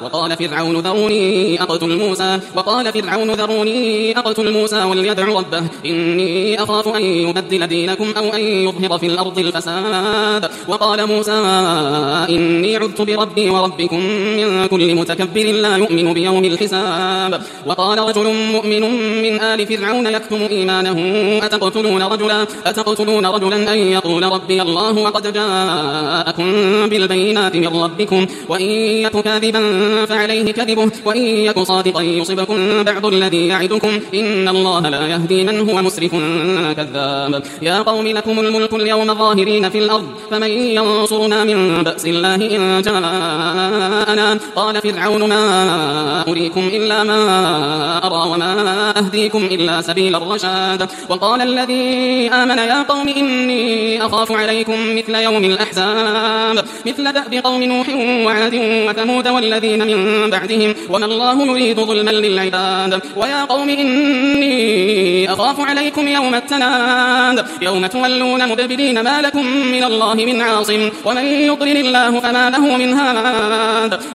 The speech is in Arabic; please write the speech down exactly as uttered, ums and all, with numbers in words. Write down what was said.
وقال فرعون ذروني أقتل موسى وقال فرعون ذروني أقتل موسى وليدع ربه إني أخاف أن يبدل دينكم أو أن يظهر في الأرض الفساد وقال موسى إني عذت بربي وربكم من كل متكبر لا يؤمن بيوم الحساب وقال رجل مؤمن من آل فرعون يكتم إيمانه أتقتلون رجلا, أتقتلون رجلا أن يقول ربي الله وقد جاءكم بالبينات من ربكم وإن يك كاذبا فعليه كذبه وإن يك صادقا يصبكم بعض الذي يعدكم إن الله لا يهدي من هو مسرف كذاب يا قوم لكم الملك اليوم ظاهرين في الأرض فمن ينصرنا من بأس الله إن جاءنا قال فرعون ما أريكم إلا ما أرى وما أهديكم إلا سبيل الرشاد وقال الذي آمن يا قوم إني أخاف عليكم مثل يوم الأحزاب مثل دأب قوم نوح وعاد وثمود والذين من بعدهم وما الله يريد ظلما للعباد ويا قوم إني أخاف عليكم يوم التناد يوم تولون مدبرين ما لكم من الله من عاصم ومن يضلل الله فما له من هاد